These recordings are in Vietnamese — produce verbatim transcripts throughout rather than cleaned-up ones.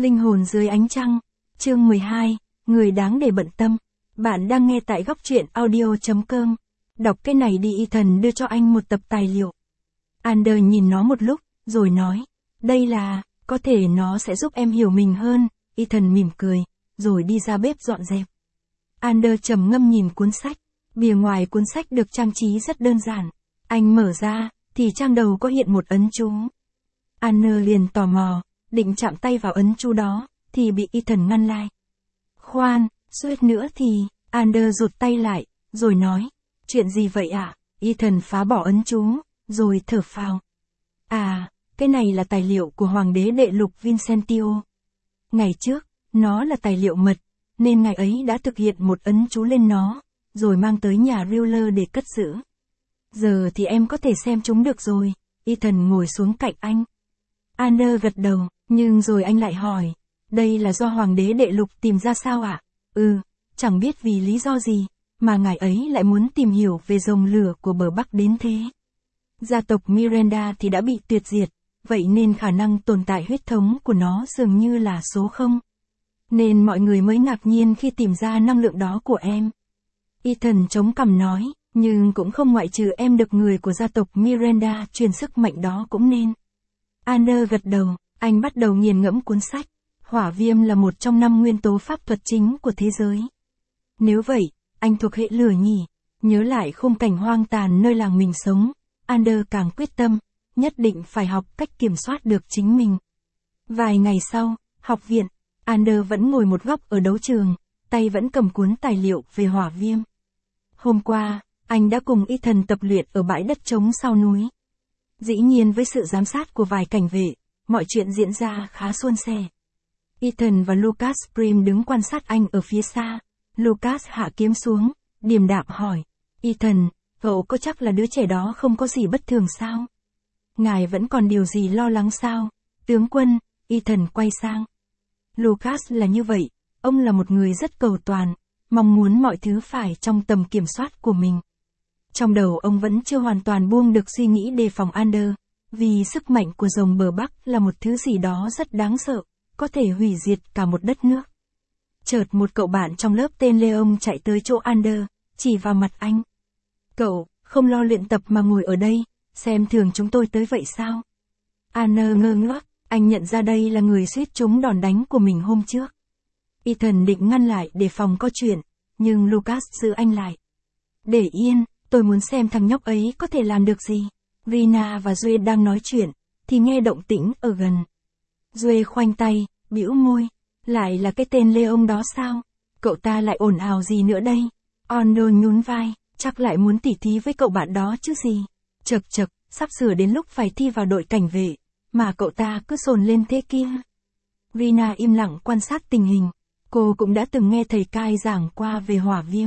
Linh hồn dưới ánh trăng, chương mười hai, người đáng để bận tâm. Bạn đang nghe tại góc truyện audio chấm com. Đọc cái này đi, Ethan đưa cho anh một tập tài liệu. Ander nhìn nó một lúc, rồi nói, đây là, có thể nó sẽ giúp em hiểu mình hơn. Ethan mỉm cười, rồi đi ra bếp dọn dẹp. Ander trầm ngâm nhìn cuốn sách. Bìa ngoài cuốn sách được trang trí rất đơn giản. Anh mở ra, thì trang đầu có hiện một ấn chú. Ander liền tò mò, định chạm tay vào ấn chú đó, thì bị Ethan ngăn lại. Khoan, suýt nữa thì, Ander rụt tay lại, rồi nói, chuyện gì vậy ạ? À? Ethan phá bỏ ấn chú, rồi thở phào. À, cái này là tài liệu của Hoàng đế Đệ Lục Vincentio. Ngày trước, nó là tài liệu mật, nên ngài ấy đã thực hiện một ấn chú lên nó, rồi mang tới nhà Reuler để cất giữ. Giờ thì em có thể xem chúng được rồi. Ethan ngồi xuống cạnh anh. Ander gật đầu, nhưng rồi anh lại hỏi, đây là do Hoàng đế Đệ Lục tìm ra sao ạ? À? Ừ, chẳng biết vì lý do gì, mà ngài ấy lại muốn tìm hiểu về dòng lửa của bờ Bắc đến thế. Gia tộc Miranda thì đã bị tuyệt diệt, vậy nên khả năng tồn tại huyết thống của nó dường như là số không. Nên mọi người mới ngạc nhiên khi tìm ra năng lượng đó của em. Ethan chống cằm nói, nhưng cũng không ngoại trừ em được người của gia tộc Miranda truyền sức mạnh đó cũng nên. Ander gật đầu, anh bắt đầu nghiền ngẫm cuốn sách. Hỏa viêm là một trong năm nguyên tố pháp thuật chính của thế giới. Nếu vậy, anh thuộc hệ lửa nhỉ? Nhớ lại khung cảnh hoang tàn nơi làng mình sống, Ander càng quyết tâm, nhất định phải học cách kiểm soát được chính mình. Vài ngày sau, học viện, Ander vẫn ngồi một góc ở đấu trường, tay vẫn cầm cuốn tài liệu về hỏa viêm. Hôm qua, anh đã cùng Ethan tập luyện ở bãi đất trống sau núi. Dĩ nhiên với sự giám sát của vài cảnh vệ, mọi chuyện diễn ra khá suôn sẻ. Ethan và Lucas Prim đứng quan sát anh ở phía xa. Lucas hạ kiếm xuống, điềm đạm hỏi, Ethan, cậu có chắc là đứa trẻ đó không có gì bất thường sao? Ngài vẫn còn điều gì lo lắng sao? Tướng quân, Ethan quay sang. Lucas là như vậy, ông là một người rất cầu toàn, mong muốn mọi thứ phải trong tầm kiểm soát của mình. Trong đầu ông vẫn chưa hoàn toàn buông được suy nghĩ đề phòng Ander, vì sức mạnh của rồng bờ Bắc là một thứ gì đó rất đáng sợ, có thể hủy diệt cả một đất nước. Chợt một cậu bạn trong lớp tên Leon chạy tới chỗ Ander, chỉ vào mặt anh. Cậu, không lo luyện tập mà ngồi ở đây, xem thường chúng tôi tới vậy sao? Ander ngơ ngác, anh nhận ra đây là người suýt trúng đòn đánh của mình hôm trước. Ethan định ngăn lại để phòng có chuyện, nhưng Lucas giữ anh lại. Để yên, tôi muốn xem thằng nhóc ấy có thể làm được gì. Rina và Duệ đang nói chuyện, thì nghe động tĩnh ở gần. Duệ khoanh tay, bĩu môi, lại là cái tên Leon đó sao? Cậu ta lại ồn ào gì nữa đây? Ondo nhún vai, chắc lại muốn tỉ thí với cậu bạn đó chứ gì. Chật chật, sắp sửa đến lúc phải thi vào đội cảnh vệ, mà cậu ta cứ sồn lên thế kia. Rina im lặng quan sát tình hình, cô cũng đã từng nghe thầy Kai giảng qua về hỏa viêm.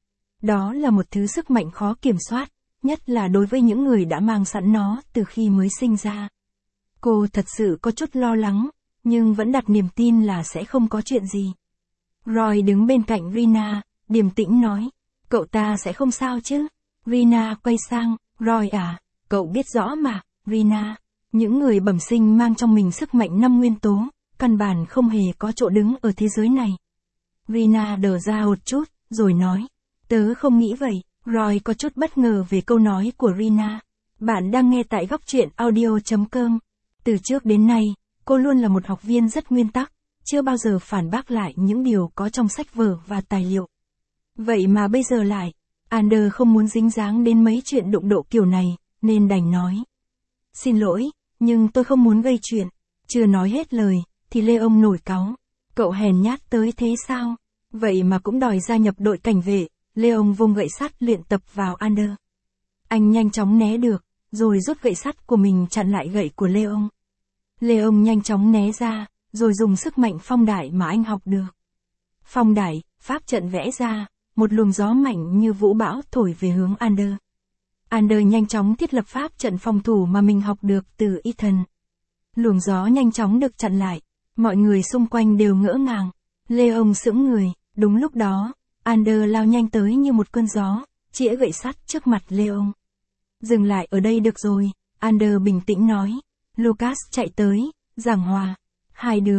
Đó là một thứ sức mạnh khó kiểm soát, nhất là đối với những người đã mang sẵn nó từ khi mới sinh ra. Cô thật sự có chút lo lắng, nhưng vẫn đặt niềm tin là sẽ không có chuyện gì. Roy đứng bên cạnh Rina, điềm tĩnh nói, cậu ta sẽ không sao chứ? Rina quay sang, Roy à, cậu biết rõ mà, Rina, những người bẩm sinh mang trong mình sức mạnh năm nguyên tố, căn bản không hề có chỗ đứng ở thế giới này. Rina đờ ra một chút, rồi nói, tớ không nghĩ vậy. Roy có chút bất ngờ về câu nói của Rina. Bạn đang nghe tại góc truyện audio chấm com. Từ trước đến nay, cô luôn là một học viên rất nguyên tắc, chưa bao giờ phản bác lại những điều có trong sách vở và tài liệu. Vậy mà bây giờ lại, Ander không muốn dính dáng đến mấy chuyện đụng độ kiểu này, nên đành nói. Xin lỗi, nhưng tôi không muốn gây chuyện. Chưa nói hết lời, thì Leon nổi cáu. Cậu hèn nhát tới thế sao? Vậy mà cũng đòi gia nhập đội cảnh vệ. Leon vung gậy sắt luyện tập vào Ander. Anh nhanh chóng né được, rồi rút gậy sắt của mình chặn lại gậy của Leon. Leon nhanh chóng né ra, rồi dùng sức mạnh phong đại mà anh học được. Phong đại, pháp trận vẽ ra, một luồng gió mạnh như vũ bão thổi về hướng Ander. Ander nhanh chóng thiết lập pháp trận phòng thủ mà mình học được từ Ethan. Luồng gió nhanh chóng được chặn lại, mọi người xung quanh đều ngỡ ngàng. Leon sững người, đúng lúc đó, Ander lao nhanh tới như một cơn gió, chĩa gậy sắt trước mặt Leon. Dừng lại ở đây được rồi, Ander bình tĩnh nói. Lucas chạy tới, giảng hòa. Hai đứa,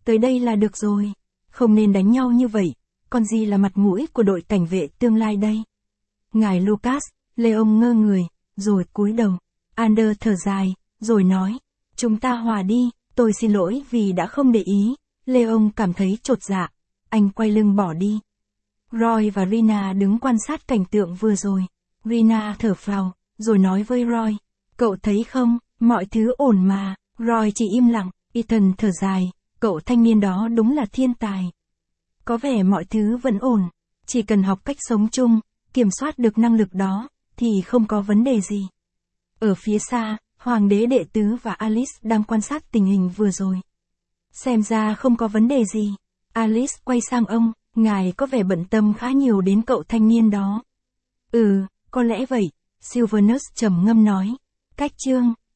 tới đây là được rồi. Không nên đánh nhau như vậy, còn gì là mặt mũi của đội cảnh vệ tương lai đây. Ngài Lucas, Leon ngơ người, rồi cúi đầu. Ander thở dài, rồi nói, chúng ta hòa đi, tôi xin lỗi vì đã không để ý. Leon cảm thấy chột dạ, anh quay lưng bỏ đi. Roy và Rina đứng quan sát cảnh tượng vừa rồi. Rina thở phào, rồi nói với Roy, cậu thấy không, mọi thứ ổn mà. Roy chỉ im lặng, Ethan thở dài, cậu thanh niên đó đúng là thiên tài. Có vẻ mọi thứ vẫn ổn, chỉ cần học cách sống chung, kiểm soát được năng lực đó, thì không có vấn đề gì. Ở phía xa, Hoàng đế đệ tứ và Alice đang quan sát tình hình vừa rồi. Xem ra không có vấn đề gì. Alice quay sang ông, ngài có vẻ bận tâm khá nhiều đến cậu thanh niên đó. Ừ, có lẽ vậy, Silvanus trầm ngâm nói. Cách chương